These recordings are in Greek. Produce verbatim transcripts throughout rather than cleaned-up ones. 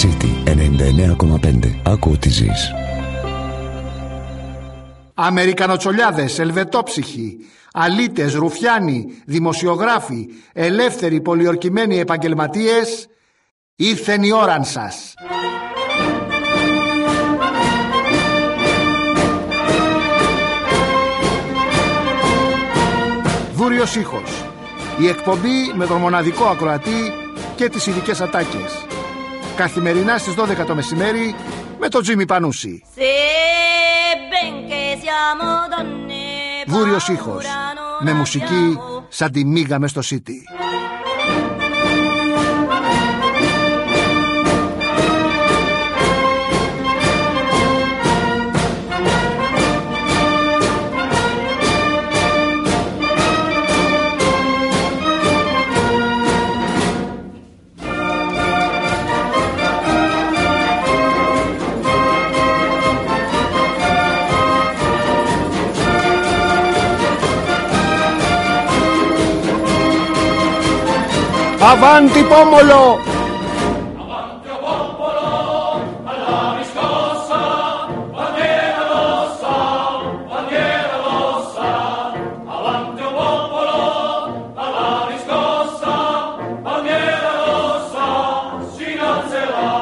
City ενενήντα εννέα κόμμα πέντε. Άκου ό,τι ζεις. Αμερικανοτσολιάδες, ελβετόψυχοι, αλήτες, ρουφιάνοι, δημοσιογράφοι, ελεύθεροι, πολιορκημένοι επαγγελματίες, ήρθεν η ώραν σας. Δούριος ήχος. Η εκπομπή με τον μοναδικό ακροατή και τις ειδικές ατάκες. Καθημερινά στις δώδεκα το μεσημέρι με τον Τζίμι Πανούση. Δούριος ήχος. Με μουσική σαν τη μίγα μες στο City. Avanti pomolo! Avanti o popolo, alla riscossa, bandiera rossa, bandiera rossa. Avanti o popolo, alla riscossa, bandiera rossa, si innalzerà.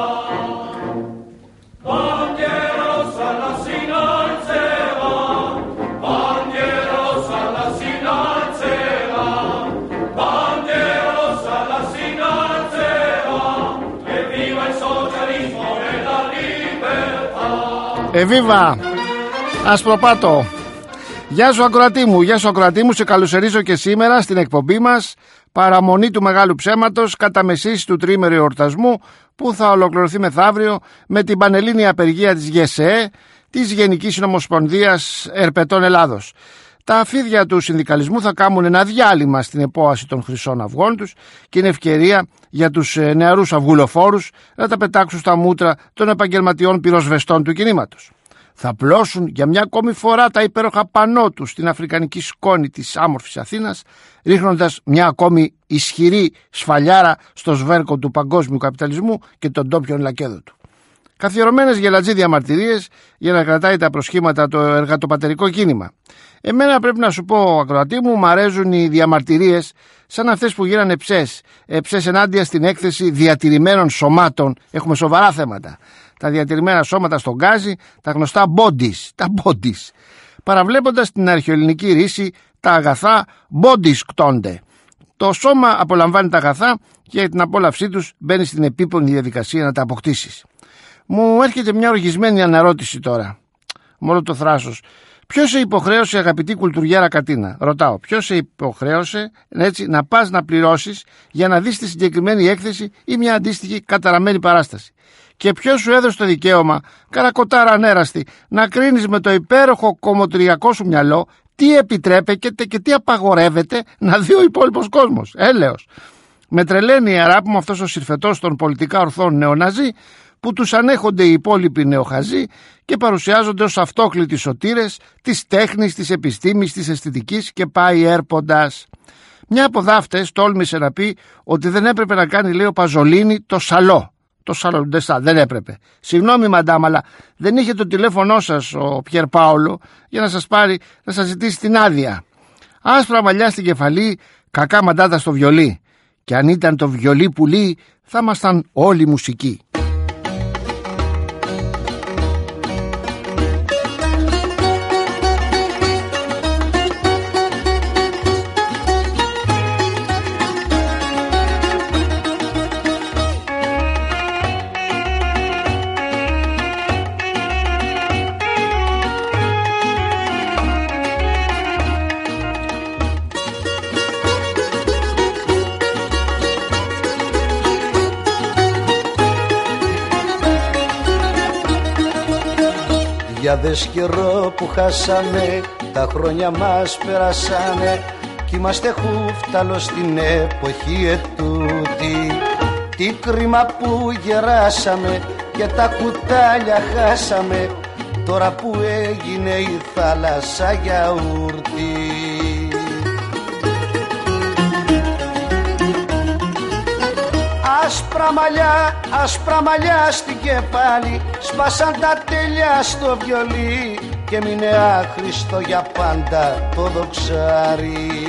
Bandiera rossa, la si innalzerà. Bandiera rossa, la si innalzerà. Bandiera Εβίβα, ασπροπάτο. Γεια σου ακροατή μου, γεια σου ακροατή μου. Σε καλωσορίζω και σήμερα στην εκπομπή μας παραμονή του μεγάλου ψέματος κατά μεσής του τριήμερου εορτασμού που θα ολοκληρωθεί μεθαύριο με την πανελλήνια απεργία της ΓΕΣΕΕ, της Γενικής Συνομοσπονδίας Ερπετών Ελλάδος. Τα αφίδια του συνδικαλισμού θα κάνουν ένα διάλειμμα στην επόαση των χρυσών αυγών τους και είναι ευκαιρία για τους νεαρούς αυγουλοφόρους να τα πετάξουν στα μούτρα των επαγγελματιών πυροσβεστών του κινήματος. Θα πλώσουν για μια ακόμη φορά τα υπέροχα πανό τους στην αφρικανική σκόνη της άμορφης Αθήνας, ρίχνοντας μια ακόμη ισχυρή σφαλιάρα στο σβέρκο του παγκόσμιου καπιταλισμού και τον ντόπιον λακέδο του. Καθιερωμένες γελατζή διαμαρτυρίες για να κρατάει τα προσχήματα το εργατοπατερικό κίνημα. Εμένα πρέπει να σου πω, ακροατή μου, μ' αρέσουν οι διαμαρτυρίες σαν αυτές που γίνανε ψες. Ψες ενάντια στην έκθεση διατηρημένων σωμάτων. Έχουμε σοβαρά θέματα. Τα διατηρημένα σώματα στον γκάζι, τα γνωστά bodies, τα bodies. Παραβλέποντας την αρχαιοελληνική ρίση, τα αγαθά bodies κτώνται. Το σώμα απολαμβάνει τα αγαθά και για την απόλαυσή τους μπαίνει στην επίπονη διαδικασία να τα αποκτήσεις. Μου έρχεται μια οργισμένη αναρώτηση τώρα. Μόνο το θράσος. Ποιος σε υποχρέωσε, αγαπητή κουλτουριέρα Κατίνα, ρωτάω, ποιος σε υποχρέωσε έτσι, να πας να πληρώσεις για να δεις τη συγκεκριμένη έκθεση ή μια αντίστοιχη καταραμένη παράσταση? Και ποιος σου έδωσε το δικαίωμα, καρακοτάρα ανέραστη, να κρίνεις με το υπέροχο κομμωτριακό σου μυαλό τι επιτρέπεται και τι απαγορεύεται να δει ο υπόλοιπος κόσμος? Έλεος. Με τρελαίνει η αράπη μου αυτός ο συρφετός των πολιτικά ορθών νεοναζί, που τους ανέχονται οι υπόλοιποι νεοχαζοί και παρουσιάζονται ως αυτόκλητοι σωτήρες της τέχνης, της επιστήμης, της αισθητικής και πάει έρποντας. Μια από δάφτες τόλμησε να πει ότι δεν έπρεπε να κάνει, λέει, ο Παζολίνη το σαλό. Το σαλό δεν έπρεπε. Συγγνώμη μαντάμ, αλλά δεν είχε το τηλέφωνό σας ο Πιέρ Πάολο για να σας πάρει, να σας ζητήσει την άδεια. Άσπρα μαλλιά στην κεφαλή, κακά μαντάτα στο βιολί. Και αν ήταν το βιολί πουλί, θα ήμασταν όλοι μουσικοί. Για δες καιρό που χάσαμε, τα χρόνια μας περάσανε κι είμαστε χούφταλο στην εποχή ετούτη. Τι κρίμα που γεράσαμε και τα κουτάλια χάσαμε, τώρα που έγινε η θάλασσα γιαούρτι. Άσπρα μαλλιά, άσπρα μαλλιά στην κεφάλι, σπάσαν τα τέλεια στο βιολί και μείνε άχρηστο για πάντα το δοξάρι.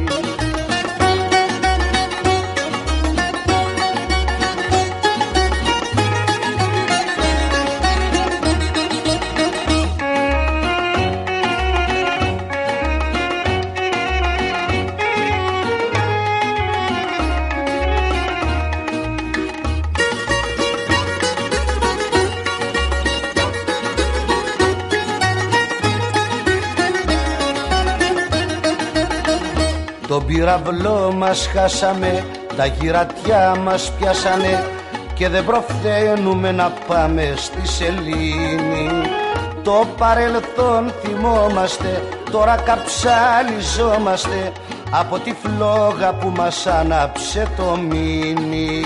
Τον πυραυλό μας χάσαμε, τα γυρατιά μας πιάσανε και δεν προφθαίνουμε να πάμε στη σελήνη. Το παρελθόν θυμόμαστε, τώρα καψάλιζόμαστε από τη φλόγα που μας άναψε το μήνυ.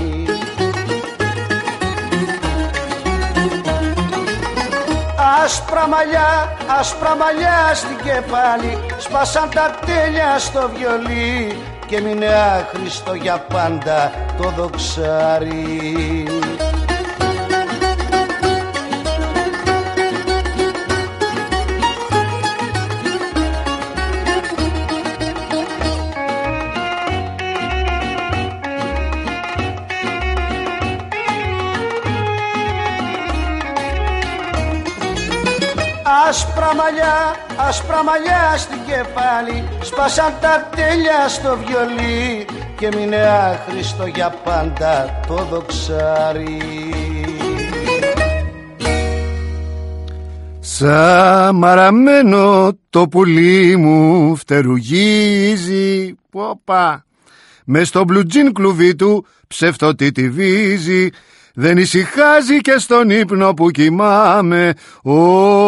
Άσπρα μαλλιά, άσπρα μαλλιά στην κεφάλι, σπάσαν τα τέλεια στο βιολί και μείνε άχρηστο για πάντα το δοξάρι. Άσπρα μαλλιά, άσπρα μαλλιά στην κεφάλι, σπάσαν τα τέλεια στο βιολί και μείνε άχρηστο για πάντα το δοξάρι. Σαν μαραμένο το πουλί μου φτερουγίζει, πόπα, μες στο μπλουτζίν κλουβί του ψευτοτιτιβίζει. Δεν ησυχάζει και στον ύπνο που κοιμάμαι. Ω,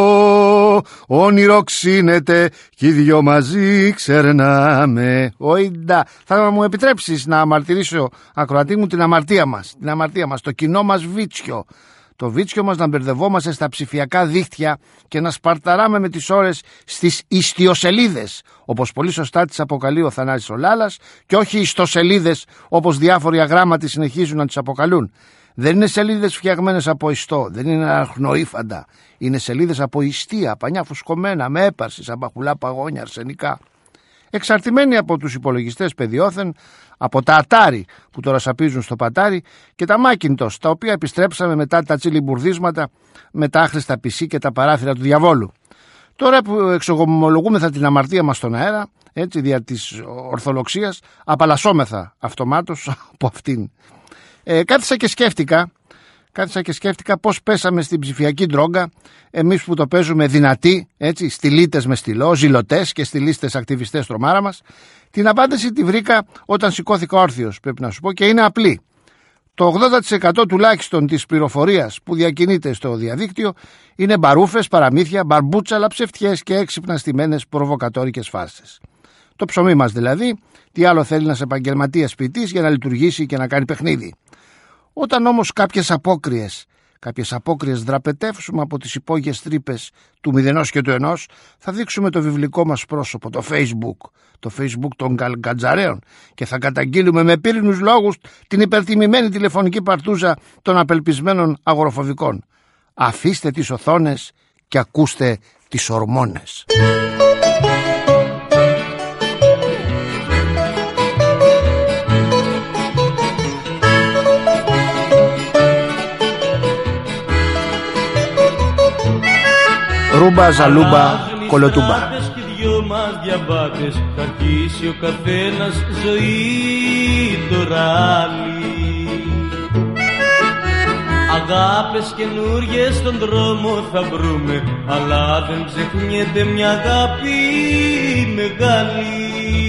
όνειρο ξύνεται κι οι δυο μαζί ξερνάμε. Όιντα, θα μου επιτρέψεις να αμαρτυρήσω, ακροατή μου, την αμαρτία μας. Την αμαρτία μας, το κοινό μας βίτσιο. Το βίτσιο μας να μπερδευόμαστε στα ψηφιακά δίχτυα και να σπαρταράμε με τις ώρες στις ιστιοσελίδες, όπως πολύ σωστά τις αποκαλεί ο Θανάσης ο Λάλας, και όχι ιστοσελίδες όπως διάφοροι αγράμματοι συνεχίζουν να τις αποκαλούν. Δεν είναι σελίδες φτιαγμένες από ιστό, δεν είναι αρχνοήφαντα. Είναι σελίδες από ιστία, πανιά φουσκωμένα, με έπαρση, σαν μπαχουλά παγόνια, αρσενικά. Εξαρτημένοι από τους υπολογιστές παιδιόθεν, από τα Atari που τώρα σαπίζουν στο πατάρι και τα Macintosh, τα οποία επιστρέψαμε μετά τα τσιλιμπουρδίσματα με τα άχρηστα πι σι και τα παράθυρα του διαβόλου. Τώρα που εξογομολογούμεθα την αμαρτία μας στον αέρα, έτσι, δια της ορθολοξίας, απαλλασσόμεθα αυτομάτως από αυτήν. Ε, κάθισα και σκέφτηκα, κάθισα και σκέφτηκα πώς πέσαμε στην ψηφιακή ντρόγκα, εμείς που το παίζουμε δυνατοί, έτσι, στυλίτες με στυλό, ζηλωτές και στυλίστες ακτιβιστές τρομάρα μας. Την απάντηση τη βρήκα όταν σηκώθηκα όρθιος, πρέπει να σου πω, και είναι απλή. Το ογδόντα τοις εκατό τουλάχιστον της πληροφορίας που διακινείται στο διαδίκτυο είναι μπαρούφες, παραμύθια, μπαρμπούτσαλα, ψευτιές και έξυπνα στημένες προβοκατόρικες φάρσες. Το ψωμί μας δηλαδή, τι άλλο θέλει ένας επαγγελματίας ποιητής για να λειτουργήσει και να κάνει παιχνίδι. Όταν όμως κάποιες απόκριες, κάποιες απόκριες δραπετεύσουμε από τις υπόγειες τρύπες του μηδενός και του ενός, θα δείξουμε το βιβλικό μας πρόσωπο, το Facebook, το Facebook των γκατζαρέων, και θα καταγγείλουμε με πύρινους λόγους την υπερτιμημένη τηλεφωνική παρτούζα των απελπισμένων αγοροφοβικών. Αφήστε τις οθόνες και ακούστε τις ορμόνες. Ρούμπα, ζαλούμπα, κολοτούμπα. Και δυο μας διαβάτες, θα αρχίσει ο καθένας ζωή το ράλι. Αγάπες καινούριες στον δρόμο θα βρούμε, αλλά δεν ξεχνιέται μια αγάπη μεγάλη.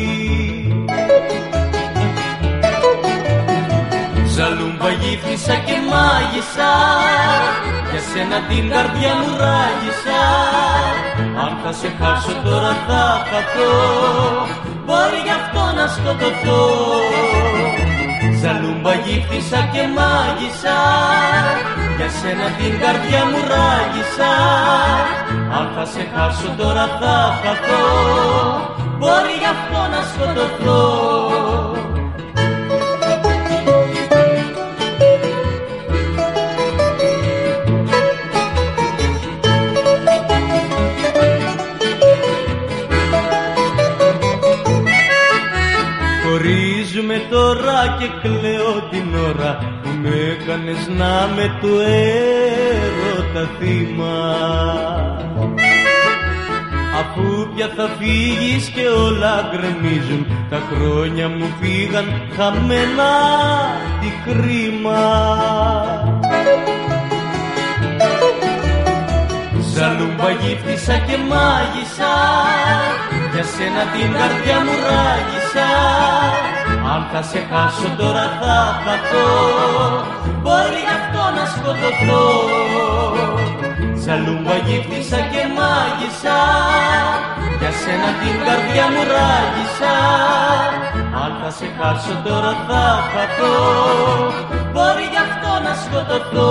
Ζαλούμπα γύφτησα και μάγισσα, για σένα την καρδιά μου ράγισα. Αν θα σε χάσω τώρα θα χαθώ, μπορεί γι' αυτό να σκοτωθώ. Ζαλούμπα γύφτησα και μάγισσα, για σένα την καρδιά μου ράγισα. Αν θα σε χάσω τώρα θα χαθώ, μπορεί γι' αυτό να σκοτωθώ. χαρά που με έκανες να με το έρωτα θύμα. Αφού πια θα φύγεις και όλα γκρεμίζουν, τα χρόνια μου πήγαν χαμένα, τι κρίμα. Ζαλούμπα γύφτησα και μάγισσα, για σένα την καρδιά μου ράγισα. Αν θα σε χάσω τώρα θα χαθώ, μπορεί γι' αυτό να σκοτωθώ. Ζαλούμπα γύφτησα και μάγισσα, για σένα την καρδιά μου ράγισα. Αν θα σε χάσω τώρα θα χαθώ, μπορεί γι' αυτό να σκοτωθώ.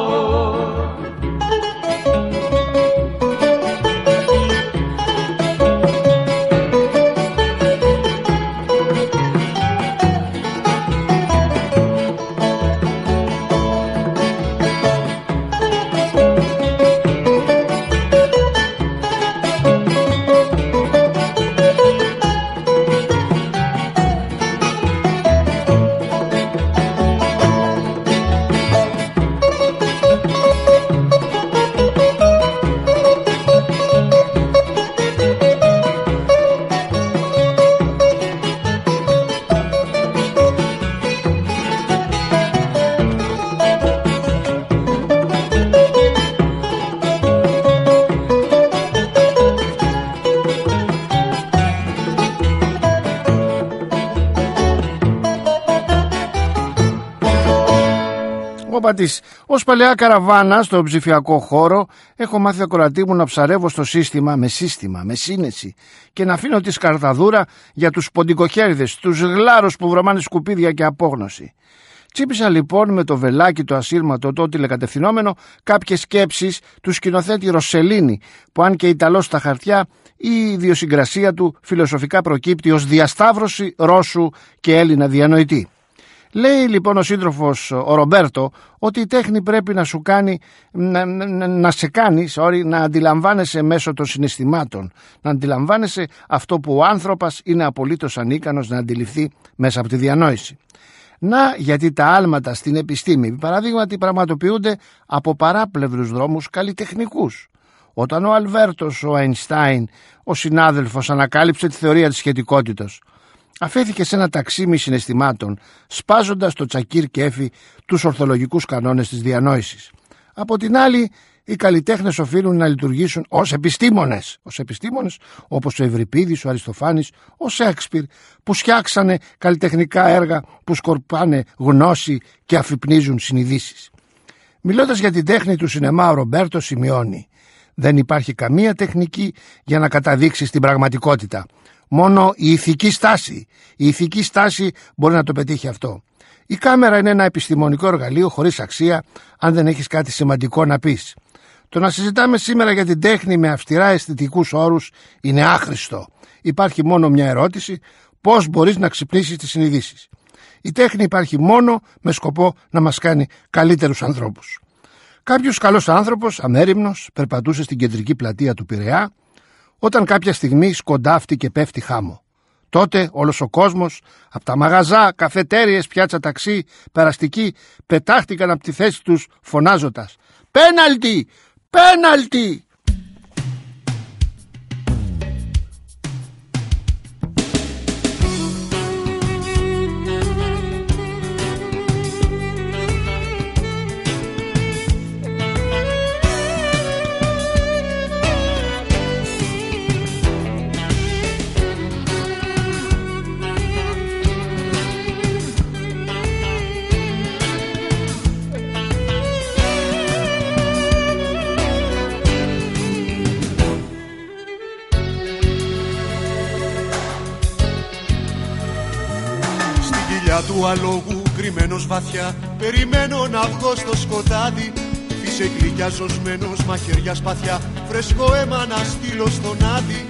Ως παλαιά καραβάνα στο ψηφιακό χώρο έχω μάθει ακροατή μου να ψαρεύω στο σύστημα με σύστημα, με σύνεση και να αφήνω τη σκαρταδούρα για τους ποντικοχέριδες, τους γλάρους που βρωμάνε σκουπίδια και απόγνωση. Τσίπησα λοιπόν με το βελάκι το ασύρματο το τηλεκατευθυνόμενο κάποιες σκέψεις του σκηνοθέτη Ροσελίνη, που αν και Ιταλός στα χαρτιά, η ιδιοσυγκρασία του φιλοσοφικά προκύπτει ως διασταύρωση Ρώσου και Έλληνα διανοητή. Λέει λοιπόν ο σύντροφος ο Ρομπέρτο ότι η τέχνη πρέπει να σου κάνει, να, να, να σε κάνει sorry, να αντιλαμβάνεσαι μέσω των συναισθημάτων, να αντιλαμβάνεσαι αυτό που ο άνθρωπος είναι απολύτως ανίκανος να αντιληφθεί μέσα από τη διανόηση. Να γιατί τα άλματα στην επιστήμη παραδείγματι πραγματοποιούνται από παράπλευρους δρόμους καλλιτεχνικούς. Όταν ο Αλβέρτος ο Αϊνστάιν, ο συνάδελφος, ανακάλυψε τη θεωρία της σχετικότητας, αφέθηκε σε ένα ταξίμι συναισθημάτων, σπάζοντας το τσακίρ και έφη τους ορθολογικούς κανόνες της διανόησης. Από την άλλη, οι καλλιτέχνες οφείλουν να λειτουργήσουν ως επιστήμονες, ως επιστήμονες όπως ο Ευρυπίδης, ο Αριστοφάνης, ο Σέξπιρ, που φτιάξανε καλλιτεχνικά έργα που σκορπάνε γνώση και αφυπνίζουν συνειδήσεις. Μιλώντας για την τέχνη του σινεμά, ο Ρομπέρτο σημειώνει: δεν υπάρχει καμία τεχνική για να καταδείξει την πραγματικότητα. Μόνο η ηθική στάση. Η ηθική στάση μπορεί να το πετύχει αυτό. Η κάμερα είναι ένα επιστημονικό εργαλείο χωρίς αξία αν δεν έχεις κάτι σημαντικό να πεις. Το να συζητάμε σήμερα για την τέχνη με αυστηρά αισθητικούς όρους είναι άχρηστο. Υπάρχει μόνο μια ερώτηση: πώς μπορείς να ξυπνήσεις τις συνειδήσεις. Η τέχνη υπάρχει μόνο με σκοπό να μας κάνει καλύτερους ανθρώπους. Κάποιος καλός άνθρωπος, αμέριμνος, περπατούσε στην κεντρική πλατεία του Πειραιά, όταν κάποια στιγμή σκοντάφτει και πέφτει χάμο. Τότε όλος ο κόσμος, από τα μαγαζά, καφετέριες, πιάτσα ταξί, περαστικοί, πετάχτηκαν από τη θέση τους φωνάζοντας «Πέναλτι! Πέναλτι!» Του αλόγου κρυμμένος βαθιά, περιμένω να βγω στο σκοτάδι. Φύσε γλυκιά ζωσμένος, μαχαίρια σπαθιά, φρέσκο αίμα να στείλω στον Άδη.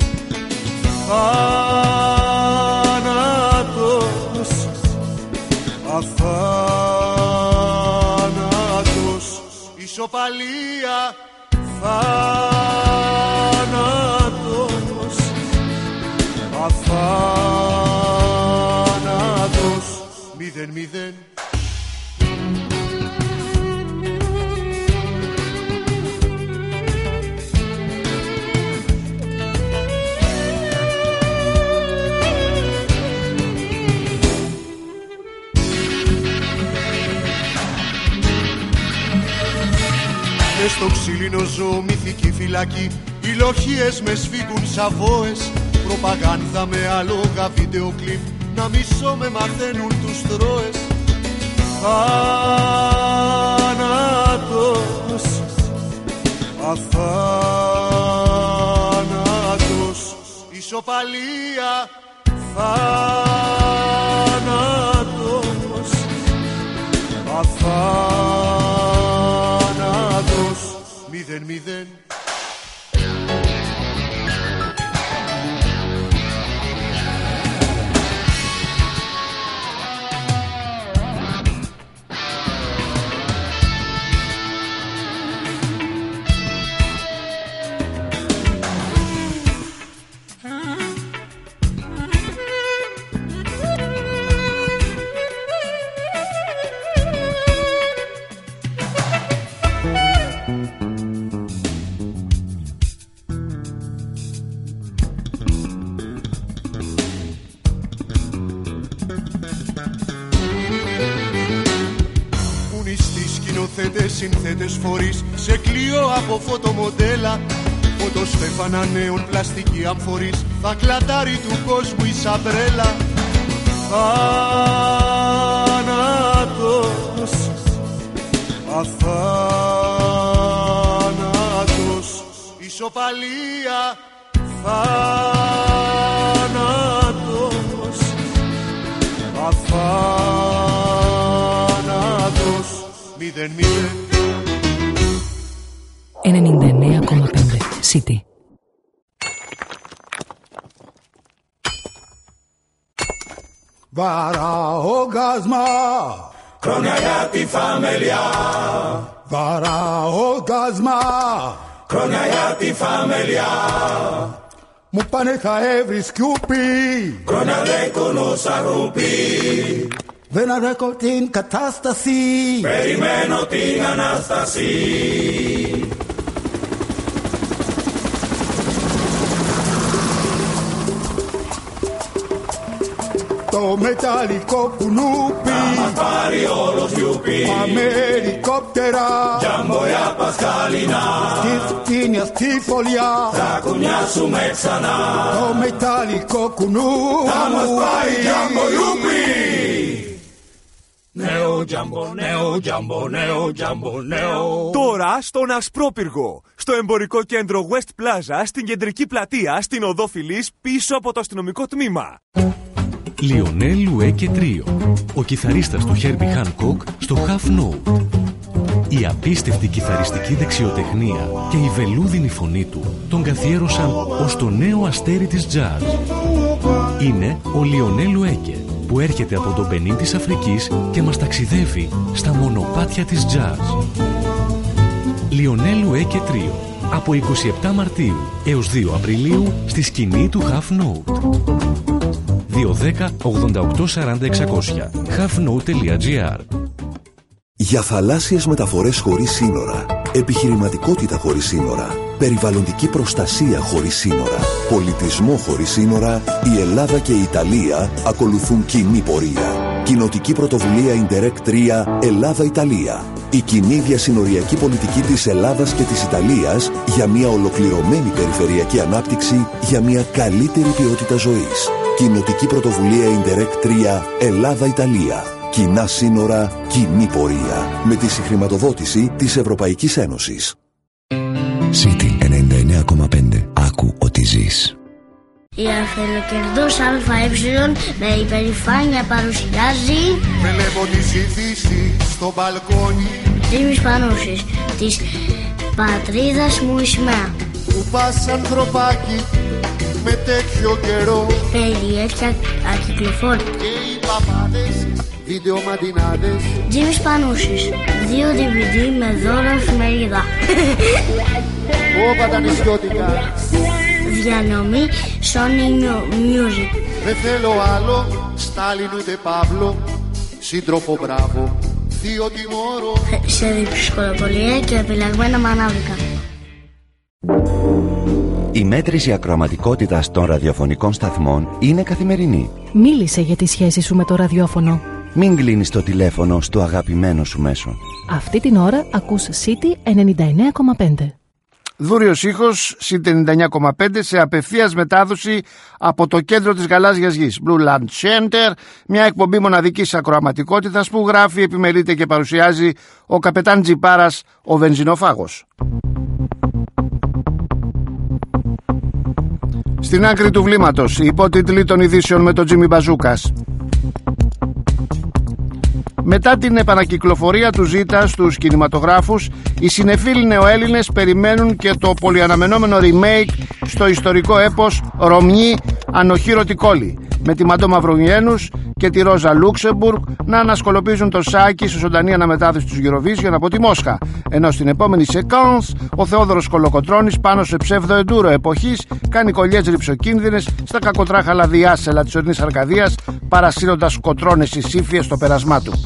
Θάνατος, αθάνατος, ισοπαλία. Θάνατος, αθάνατος, μηδέν μηδέν. μες στο ξύλινο ζώο μυθική φυλακή. Οι λοχίες με σφίγγουν σαβόες, προπαγάνδα με άλογα βίντεο κλιπ. Να μισώ με μαθαίνουν τους τρώες. Θάνατος, αθάνατος, ισοπαλία. Θάνατος, αθάνατος, μηδέν μηδέν. Συνθέτες φορείς σε κλειό από φωτομοντέλα. Φωτοστέφανα νέων πλαστική αμφορής. Θα κλατάρει του κόσμου η σαμπρέλα. Θάνατος, αθάνατος, ισοπαλία. Θάνατος, αθάνατος, μηδέν μηδέν. ενενήντα εννέα κόμμα πέντε City. Βαραόγκασμα, Χρόνια για τη φαμελιά. βαραόγκασμα, Χρόνια για τη φαμελιά. μου πάνε θα έβρι σκιούπι. Χρόνια δεν κονόσα ρουπί. Δεν αρέκω την κατάσταση. Περιμένω την Ανάσταση. Το μεταλλικό κουνούπι Να μας πάρει όλο σιούπι. πάμε ελικόπτερα. Τζαμπολιά Πασχαλινά. Στη φτύνια στη φωλιά Θα κουνιάσουμε ξανά. το μεταλλικό κουνούπι Θα μας πάει τζαμπολιούπι. Νέο τζαμπο, νέο τζαμπο, νέο τζαμπο, νέο. Τώρα στον Ασπρόπυργο, στο εμπορικό κέντρο West Plaza, στην κεντρική πλατεία, στην Οδό Φιλής, πίσω από το αστυνομικό τμήμα. Λιονέλ Λουέκε Τρίο, ο κιθαρίστας του Herbie Hancock στο Half Note. Η απίστευτη κιθαριστική δεξιοτεχνία και η βελούδινη φωνή του τον καθιέρωσαν ως το νέο αστέρι της jazz. Είναι ο Λιονέλ Λουέκε, που έρχεται από τον Μπενίν της Αφρικής και μας ταξιδεύει στα μονοπάτια της jazz. Λιονέλ Λουέκε Τρίο, από είκοσι επτά Μαρτίου έως δύο Απριλίου στη σκηνή του Half Note. δύο δέκα ογδόντα οκτώ σαράντα εξακόσια halfnote τελεία gr. Για θαλάσσιες μεταφορές χωρίς σύνορα, επιχειρηματικότητα χωρίς σύνορα, περιβαλλοντική προστασία χωρίς σύνορα, πολιτισμό χωρίς σύνορα, η Ελλάδα και η Ιταλία ακολουθούν κοινή πορεία. Κοινοτική πρωτοβουλία Ιντερεκ τρία Ελλάδα-Ιταλία. Η κοινή διασυνοριακή πολιτική της Ελλάδας και της Ιταλίας για μια ολοκληρωμένη περιφερειακή ανάπτυξη, για μια καλύτερη ποιότητα ζωής. Κοινοτική πρωτοβουλία Ιντερεκ τρία Ελλάδα-Ιταλία. Κοινά σύνορα, κοινή πορεία. Με τη συγχρηματοδότηση της Ευρωπαϊκής Ένωσης. City ενενήντα εννέα κόμμα πέντε. Άκου ότι ζεις. Η Αφελοκερδός ΑΕ με υπερηφάνεια παρουσιάζει Βλέπω τις ειδήσεις στο μπαλκόνι. Τζίμις Πανούσης, της πατρίδας μου η σημαία. Που πας ανθρωπάκι με τέτοιο καιρό. Περιέφια ακυκλοφόρητα. Και οι παπάδες, βίντεο μαντινάδες. Τζίμις Πανούσης, δύο ντι βι ντι με δώρο εφημερίδα. Όπα τα νησιώτικα. Διανομή Sony Music. Δεν θέλω άλλο, Στάλιν ούτε Παύλο. Σύντροφο μπράβο, θείο τιμώρο. Σε διψυχολοπολία και επιλεγμένα μανάβικα. Η μέτρηση ακροαματικότητας των ραδιοφωνικών σταθμών είναι καθημερινή. Μίλησε για τη σχέση σου με το ραδιόφωνο. Μην κλείνεις το τηλέφωνο στο αγαπημένο σου μέσο. Αυτή την ώρα ακούς City ενενήντα εννέα κόμμα πέντε. Δούριος ήχος, City ενενήντα εννέα κόμμα πέντε, σε απευθείας μετάδοση από το κέντρο της γαλάζιας γης. Blue Land Center, μια εκπομπή μοναδικής ακροαματικότητας που γράφει, επιμελείται και παρουσιάζει ο καπετάν Τζιπάρας, ο βενζινοφάγος. Στην άκρη του βλήματος, οι υπότιτλοι των ειδήσεων με τον Τζίμι Μπαζούκας. Μετά την επανακυκλοφορία του Ζήτα στους κινηματογράφους, οι συνεφίλοι νεοέλληνες περιμένουν και το πολυαναμενόμενο remake στο ιστορικό έπος Ρωμιή Ανοχήρωτη Κόλλη, με τη Μαντώ Μαυρογιέννους και τη Ρόζα Λούξεμπουργκ να ανασκολοπίζουν το σάκι σε ζωντανή αναμετάδοση του Eurovision από τη Μόσχα, ενώ στην επόμενη σεκάνς ο Θεόδωρος Κολοκοτρώνης πάνω σε ψεύδο-εντούρο εποχής κάνει κολλιές ρυψοκίνδυνες στα κακοτράχαλα διάσελα της ορεινής Αρκαδίας, παρασύροντας κοτρώνες ησύφιες στο πέρασμά του.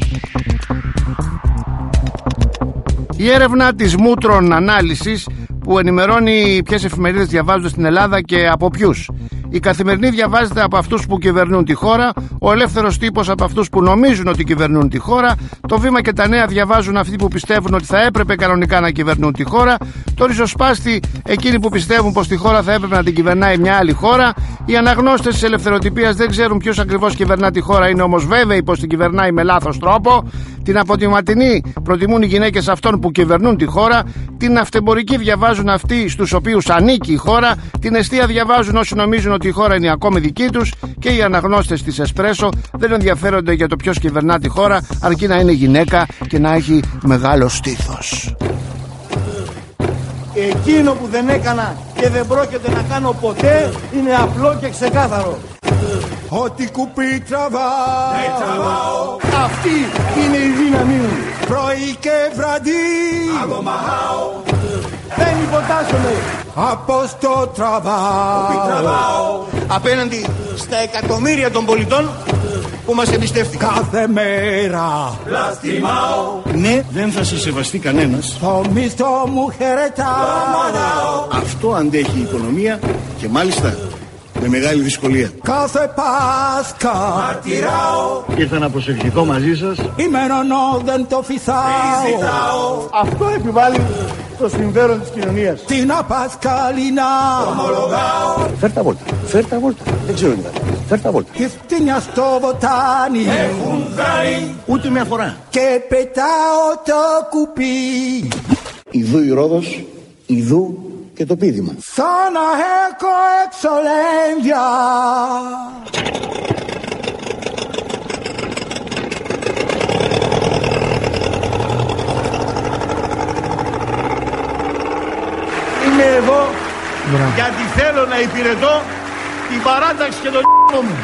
Η έρευνα της Μούτρων Ανάλυσης που ενημερώνει ποιες εφημερίδες διαβάζονται στην Ελλάδα και από ποιους. Η Καθημερινή διαβάζεται από αυτούς που κυβερνούν τη χώρα, ο Ελεύθερος Τύπος από αυτούς που νομίζουν ότι κυβερνούν τη χώρα, το Βήμα και τα Νέα διαβάζουν αυτοί που πιστεύουν ότι θα έπρεπε κανονικά να κυβερνούν τη χώρα, το Ριζοσπάστη εκείνοι που πιστεύουν πως τη χώρα θα έπρεπε να την κυβερνάει μια άλλη χώρα, οι αναγνώστες της ελευθεροτυπίας δεν ξέρουν ποιος ακριβώς κυβερνά τη χώρα, είναι όμως βέβαιοι πως την κυβερνάει με λάθος τρόπο, την αποτιματινή προτιμούν οι γυναίκες αυτών που κυβερνούν τη χώρα, την αυτεμπορική διαβάζουν αυτοί στους οποίους ανήκει η χώρα, την εστία διαβάζουν όσοι νομίζουν ότι η χώρα είναι ακόμη δική τους και οι αναγνώστες της Εσπρέσο δεν ενδιαφέρονται για το ποιος κυβερνά τη χώρα, αρκεί να είναι γυναίκα και να έχει μεγάλο στήθος. Εκείνο που δεν έκανα και δεν πρόκειται να κάνω ποτέ είναι απλό και ξεκάθαρο. Ό,τι κουπί τραβάω, ναι, τραβάω. Αυτή είναι η δύναμή μου. Πρωί και βραδύ αγωμαχάω. Δεν υποτάσσομαι. Από στο τραβάω, τραβάω απέναντι στα εκατομμύρια των πολιτών που μας εμπιστεύτηκαν. Κάθε μέρα πλαστιμάω. Ναι, δεν θα σε σεβαστεί κανένας. Το μισθό μου χαιρετάω. Αυτό αντέχει η οικονομία και μάλιστα με μεγάλη δυσκολία. Κάθε Πάσχα μαρτυράω. Ήρθα να προσευχηθώ μαζί σας. Ημερονό δεν το φυσάω. Αυτό επιβάλλει το συμφέρον της κοινωνίας. Την Πασχαλινά ομολογάω. Φέρ' τα βόλτα, φέρ' τα βόλτα. Δεν ξέρω τι θα κάνει. Φέρ' τα βόλτα. Και φτύνια στο βοτάνι έχουν δράει ούτε μια φορά. Και πετάω το κουπί. Ιδού η Ρόδος, ιδού και το πείδημα. Σαν να έχω εξολένδια. Είμαι εδώ Μπρά. γιατί θέλω να υπηρετώ την παράταξη και τον μου.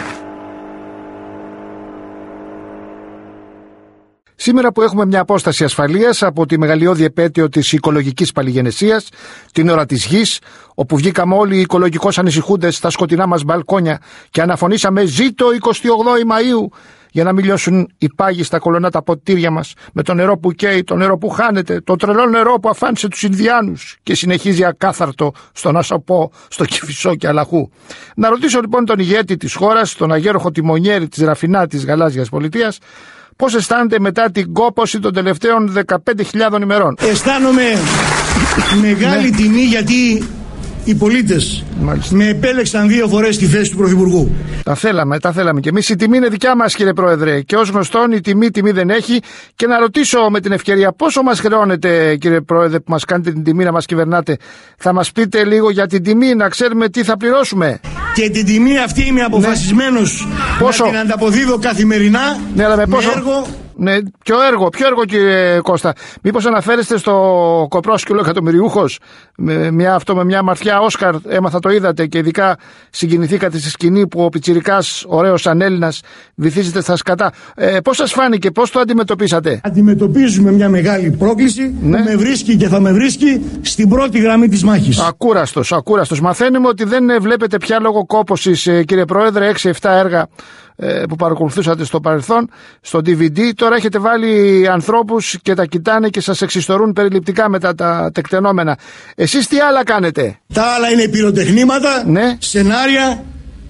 Σήμερα που έχουμε μια απόσταση ασφαλείας από τη μεγαλειώδη επέτειο της οικολογικής παλιγενεσίας, την ώρα της γης, όπου βγήκαμε όλοι οι οικολογικώς ανησυχούντες στα σκοτεινά μας μπαλκόνια και αναφωνήσαμε «Ζήτω εικοστή ογδόη Μαΐου», για να μην λιώσουν οι πάγοι στα κολονά τα ποτήρια μας, με το νερό που καίει, το νερό που χάνεται, το τρελό νερό που αφάνισε τους Ινδιάνους και συνεχίζει ακάθαρτο στον Ασοπό, στο Κηφισό και Αλαχού. Να ρωτήσω λοιπόν τον ηγέτη της χώρας, τον αγέροχο τιμονιέρη της Ραφινά της Γαλάζιας Πολιτείας, πώς αισθάνεται μετά την κόπωση των τελευταίων δεκαπέντε χιλιάδων ημερών. Αισθάνομαι μεγάλη τιμή γιατί οι πολίτες Μάλιστα. με επέλεξαν δύο φορές στη θέση του Πρωθυπουργού. Τα θέλαμε, τα θέλαμε και εμείς. Η τιμή είναι δικιά μας, κύριε Πρόεδρε, και ως γνωστόν η τιμή τιμή δεν έχει. Και να ρωτήσω με την ευκαιρία πόσο μας χρεώνετε, κύριε Πρόεδρε, που μας κάνετε την τιμή να μας κυβερνάτε. Θα μας πείτε λίγο για την τιμή, να ξέρουμε τι θα πληρώσουμε. Και την τιμή αυτή είμαι αποφασισμένος ναι. να την ανταποδίδω καθημερινά ναι, αλλά με, με πόσο... έργο. Ναι, ποιο έργο, ποιο έργο κύριε Κώστα? Μήπως αναφέρεστε στο κοπρόσκυλο εκατομμυριούχος, με μια, αυτό με μια αμαρτιά Όσκαρ, έμαθα το είδατε και ειδικά συγκινηθήκατε στη σκηνή που ο πιτσιρικάς ωραίος σαν Έλληνας βυθίζεται στα σκατά. Ε, πώς σας φάνηκε, πώς το αντιμετωπίσατε? Αντιμετωπίζουμε μια μεγάλη πρόκληση ναι. που με βρίσκει και θα με βρίσκει στην πρώτη γραμμή της μάχης. Ακούραστος, ακούραστος. Μαθαίνουμε ότι δεν βλέπετε πια λόγω κόπωσης, κύριε Πρόεδρε, έξι εφτά έργα που παρακολουθούσατε στο παρελθόν στο ντι βι ντι. Τώρα έχετε βάλει ανθρώπους και τα κοιτάνε και σας εξιστορούν περιληπτικά μετά τα τεκτενόμενα. Εσείς τι άλλα κάνετε? Τα άλλα είναι πυροτεχνήματα, ναι. σενάρια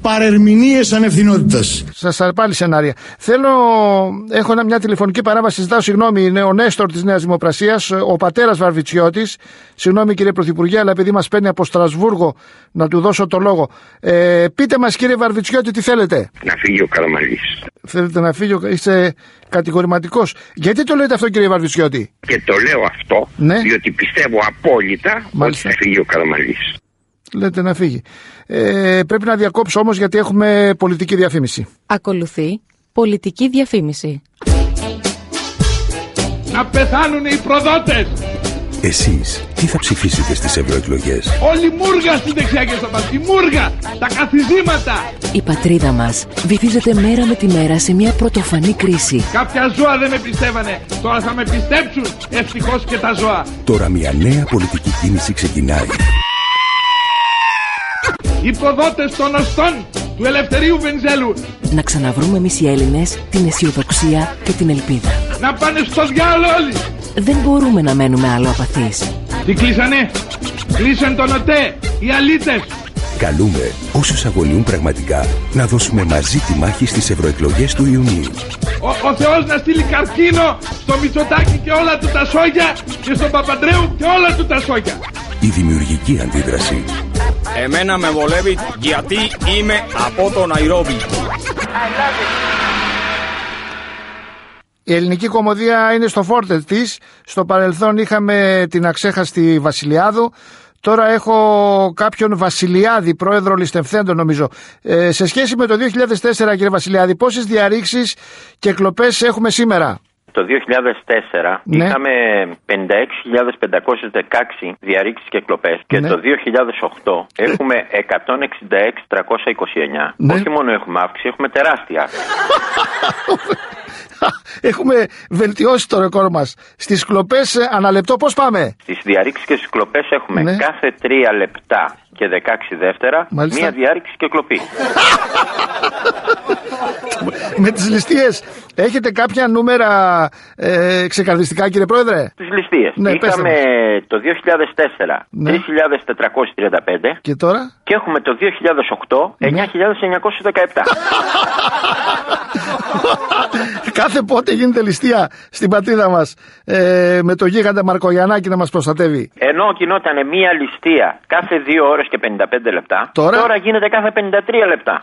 παρερμηνίες ανευθυνότητας. Σας πάλι σενάρια. Θέλω, έχω μια τηλεφωνική παράβαση, ζητάω συγγνώμη, είναι ο Νέστορ της Νέας Δημοκρασίας, ο πατέρας Βαρβιτσιώτης. Συγγνώμη κύριε Πρωθυπουργέ, αλλά επειδή μας παίρνει από Στρασβούργο να του δώσω το λόγο. Ε, πείτε μας κύριε Βαρβιτσιώτη τι θέλετε. Να φύγει ο Καραμανλής. Θέλετε να φύγει, είστε κατηγορηματικός. Γιατί το λέτε αυτό κύριε Βαρβιτσιώτη? Και το λέω αυτό, ναι, διότι πιστεύω απόλυτα Μάλιστα. ότι θα φύγει ο Καραμανλής. Λέτε να φύγει. Ε, πρέπει να διακόψω όμως γιατί έχουμε πολιτική διαφήμιση. Ακολουθεί πολιτική διαφήμιση. Να πεθάνουν οι προδότες! Εσείς τι θα ψηφίσετε στις ευρωεκλογές? Όλη μούργα στην δεξιά και στο πας. Η μούργα, τα καθιζήματα. Η πατρίδα μας βυθίζεται μέρα με τη μέρα σε μια πρωτοφανή κρίση. Κάποια ζώα δεν με πιστεύανε. Τώρα θα με πιστέψουν. Ευτυχώς και τα ζώα. Τώρα μια νέα πολιτική κίνηση ξεκινάει. Οι προδότες των οστών του Ελευθερίου Βενιζέλου. Να ξαναβρούμε εμείς οι Έλληνες την αισιοδοξία και την ελπίδα. Να πάνε στο διάολο όλοι. Δεν μπορούμε να μένουμε άλλο απαθείς. Τι κλείσανε? Κλείσαν τον ΟΤΕ, οι αλήτες. Καλούμε όσους αγωνιούν πραγματικά να δώσουμε μαζί τη μάχη στις ευρωεκλογές του Ιουνίου. Ο, ο Θεός να στείλει καρκίνο στο Μητσοτάκη και όλα του τα σόγια και στον Παπαντρέου και όλα του τα σόγια. Η δημιουργική αντίδραση. Εμένα με βολεύει γιατί είμαι από το Ναϊρόμπι. Η ελληνική κομμωδία είναι στο φόρτε της. Στο παρελθόν είχαμε την αξέχαστη Βασιλιάδου. Τώρα έχω κάποιον Βασιλιάδη, πρόεδρο Ληστευθέντων νομίζω. Ε, σε σχέση με το δύο χιλιάδες τέσσερα κύριε Βασιλιάδη, πόσες διαρρήξεις και κλοπές έχουμε σήμερα? Το δύο χιλιάδες τέσσερα ναι. είχαμε πενήντα έξι χιλιάδες πεντακόσιες δεκαέξι διαρρήξεις και κλοπές και ναι. το δύο χιλιάδες οκτώ έχουμε εκατόν εξήντα έξι χιλιάδες τριακόσια είκοσι εννιά. Ναι. Όχι μόνο έχουμε αύξηση, έχουμε τεράστια αύξηση. Έχουμε βελτιώσει το ρεκόρ μας. Στις κλοπές αναλεπτό πώς πάμε? Στις διαρρήξεις και στις κλοπές έχουμε ναι. κάθε τρία λεπτά και δεκαέξι δεύτερα Μάλιστα. μία διάρρηξη και κλοπή. Με τις ληστείες έχετε κάποια νούμερα ε, ξεκαρδιστικά κύριε Πρόεδρε? Τις ληστείες ναι, είχαμε το δύο χιλιάδες τέσσερα ναι. τρεις χιλιάδες τετρακόσιες τριάντα πέντε και τώρα? Και έχουμε το δύο χιλιάδες οκτώ ναι. εννιά χιλιάδες εννιακόσιες δεκαεπτά. Κάθε πότε γίνεται ληστεία στην πατρίδα μας ε, με το γίγαντα Μαρκογιαννάκη να μας προστατεύει? Ενώ γινόταν μία ληστεία κάθε δύο ώρες και πενήντα πέντε λεπτά, τώρα, τώρα γίνεται κάθε πενήντα τρία λεπτά.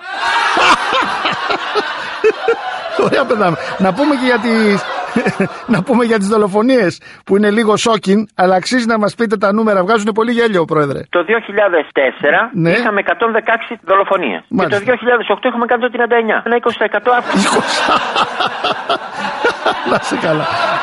Ωραία παιδά. Να πούμε και για τις να πούμε για τις δολοφονίες που είναι λίγο shocking, αλλά αξίζει να μας πείτε τα νούμερα. Βγάζουν πολύ γέλιο, Πρόεδρε. Το δύο χιλιάδες τέσσερα ναι. είχαμε εκατόν δεκαέξι δολοφονίες. Μάλιστα. Και το δύο χιλιάδες οκτώ είχαμε εκατόν τριάντα εννιά. Ένα είκοσι τοις εκατό αύξηση. Να σε καλά.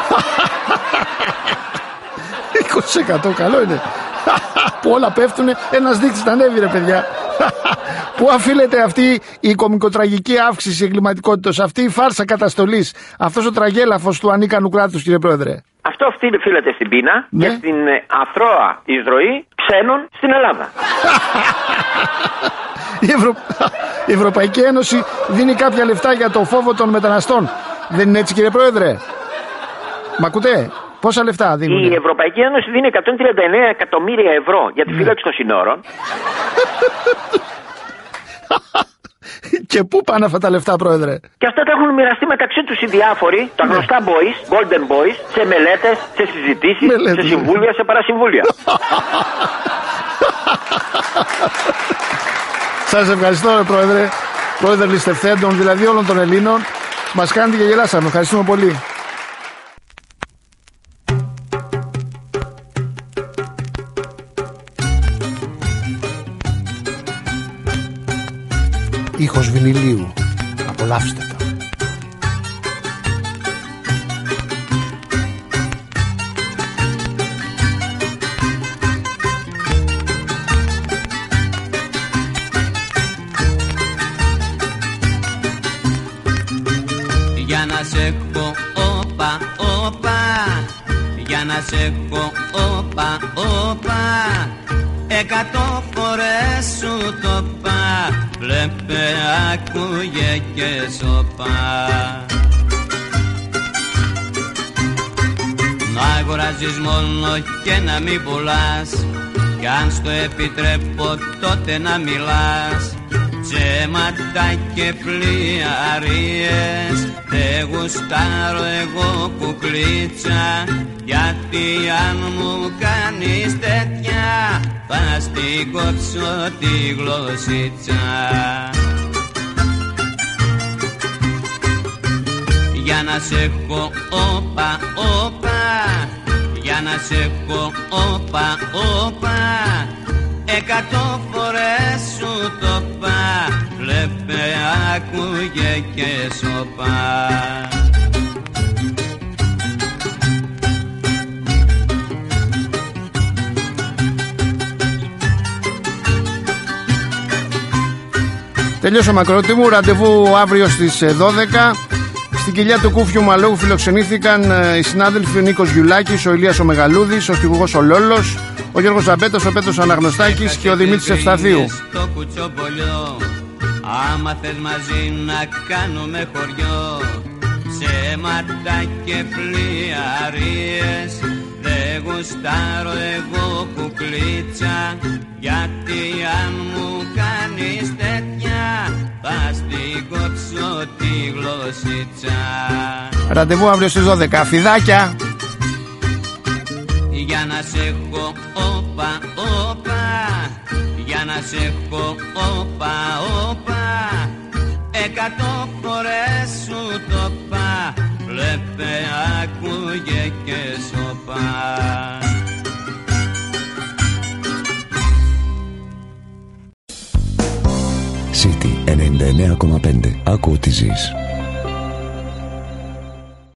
είκοσι τοις εκατό καλό είναι. Που όλα πέφτουνε, ένας δείκτης να ανέβει ρε παιδιά. Πού αφήνεται αυτή η κωμικοτραγική αύξηση εγκληματικότητας, αυτή η φάρσα καταστολής, αυτός ο τραγέλαφος του ανίκανου κράτους κύριε Πρόεδρε? Αυτό οφείλεται στην πείνα ναι. και στην αθρώα εισρωή ξένων στην Ελλάδα. Η, Ευρω... η Ευρωπαϊκή Ένωση δίνει κάποια λεφτά για το φόβο των μεταναστών. Δεν είναι έτσι κύριε Πρόεδρε? Μ' ακούτε? Πόσα λεφτά δίνουν? Η Ευρωπαϊκή Ένωση δίνει εκατόν τριάντα εννέα εκατομμύρια ευρώ για τη φύλαξη των συνόρων. Και πού πάνε αυτά τα λεφτά, Πρόεδρε? Και αυτά τα έχουν μοιραστεί μεταξύ τους οι διάφοροι, τα γνωστά boys, golden boys, σε μελέτες, σε συζητήσεις, μελέτες, σε συμβούλια, σε παρασυμβούλια. Σας ευχαριστώ, Πρόεδρε. Πρόεδρε Ληστευθέντων, δηλαδή όλων των Ελλήνων. Μας κάνετε και γελάσαμε. Ευχαριστούμε πολύ. Ήχος βινιλίου. Απολαύστε το. Για να σε έχω όπα, όπα, για να σε έχω όπα, όπα, εκατό φορές σου το πά, βλέπε, άκουγε και σοπά. Να αγοράζεις μόνο και να μην πουλάς, κι αν στο επιτρέπω τότε να μιλάς. Ψέματα και πλοιαρίες δεν γουστάρω εγώ κουκλίτσα, γιατί αν μου κάνεις τέτοια θα στην κόψω τη γλωσσίτσα. Για να σε έχω όπα όπα, για να σε έχω όπα όπα, εκατό φορές σου το πά, βλέπε άκουγε και σοπά. Τελείωσε ο Μακρότη μου, ραντεβού αύριο στις δώδεκα. Στην κοιλιά του Κούφιου Μαλόγου φιλοξενήθηκαν οι συνάδελφοι ο Νίκος Γιουλάκης, ο Ηλίας ο Μεγαλούδης, ο στιχουργός ο Λόλος, ο Γιώργος Ζαμπέτος, ο Πέτρος Αναγνωστάκης και ο Δημήτρης Ευσταθίου. Άμα θες μαζί να κάνουμε χωριό, ψέματα και πλοιαρίες δεν γουστάρω εγώ κουκλίτσα, γιατί αν μου κάνεις τέτοια θα στην κόψω τη γλωσσίτσα. Ραντεβού αύριο στις δώδεκα. Φιδάκια! Για να σε έχω όπα όπα, για να σε έχω όπα όπα, εκατό φορές σου το πά, βλέπε άκουγε και σοπά. City ενενήντα εννέα κόμμα πέντε. Άκου ότι ζεις.